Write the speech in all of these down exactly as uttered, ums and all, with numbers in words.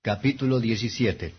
Capítulo diecisiete.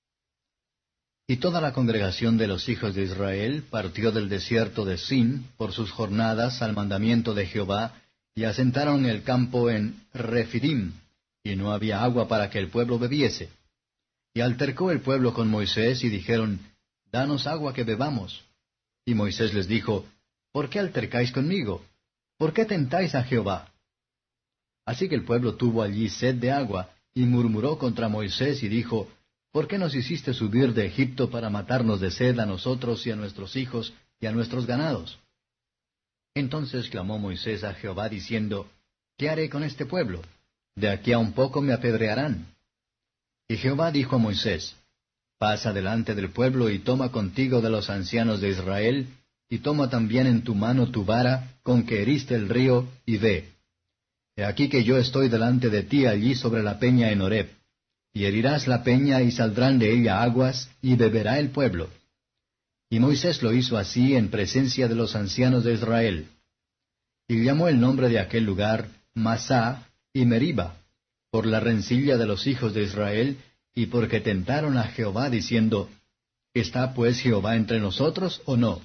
Y toda la congregación de los hijos de Israel partió del desierto de Sin por sus jornadas al mandamiento de Jehová, y asentaron el campo en Refidim, y no había agua para que el pueblo bebiese. Y altercó el pueblo con Moisés, y dijeron, Danos agua que bebamos. Y Moisés les dijo, ¿Por qué altercáis conmigo? ¿Por qué tentáis a Jehová? Así que el pueblo tuvo allí sed de agua, y murmuró contra Moisés, y dijo, ¿Por qué nos hiciste subir de Egipto para matarnos de sed a nosotros y a nuestros hijos y a nuestros ganados? Entonces clamó Moisés a Jehová, diciendo, ¿Qué haré con este pueblo? De aquí a un poco me apedrearán. Y Jehová dijo a Moisés, Pasa delante del pueblo y toma contigo de los ancianos de Israel, y toma también en tu mano tu vara, con que heriste el río, y ve. He aquí que yo estoy delante de ti allí sobre la peña en Horeb, y herirás la peña, y saldrán de ella aguas, y beberá el pueblo. Y Moisés lo hizo así en presencia de los ancianos de Israel. Y llamó el nombre de aquel lugar Masá y Meriba, por la rencilla de los hijos de Israel, y porque tentaron a Jehová, diciendo, ¿Está pues Jehová entre nosotros o no?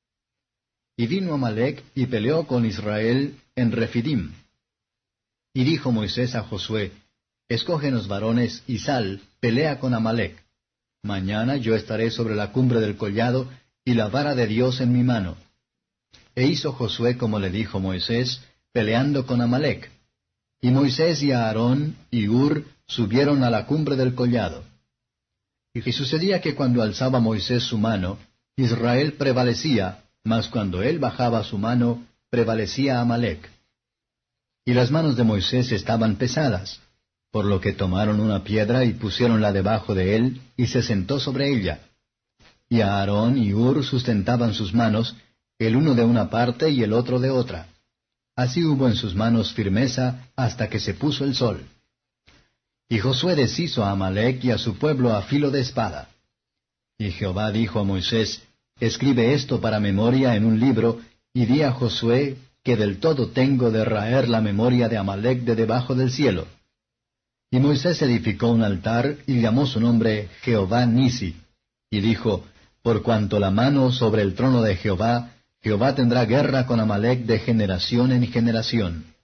Y vino Amalec y peleó con Israel en Refidim. Y dijo Moisés a Josué, Escógenos varones, y sal, pelea con Amalec. Mañana yo estaré sobre la cumbre del collado, y la vara de Dios en mi mano. E hizo Josué como le dijo Moisés, peleando con Amalec. Y Moisés y Aarón y Hur subieron a la cumbre del collado. Y sucedía que cuando alzaba Moisés su mano, Israel prevalecía, mas cuando él bajaba su mano, prevalecía Amalec. Y las manos de Moisés estaban pesadas, por lo que tomaron una piedra y pusiéronla debajo de él, y se sentó sobre ella. Y Aarón y Hur sustentaban sus manos, el uno de una parte y el otro de otra. Así hubo en sus manos firmeza hasta que se puso el sol. Y Josué deshizo a Amalec y a su pueblo a filo de espada. Y Jehová dijo a Moisés, Escribe esto para memoria en un libro, y di a Josué que del todo tengo de raer la memoria de Amalec de debajo del cielo. Y Moisés edificó un altar, y llamó su nombre Jehová Nisi, y dijo, Por cuanto la mano sobre el trono de Jehová, Jehová tendrá guerra con Amalec de generación en generación.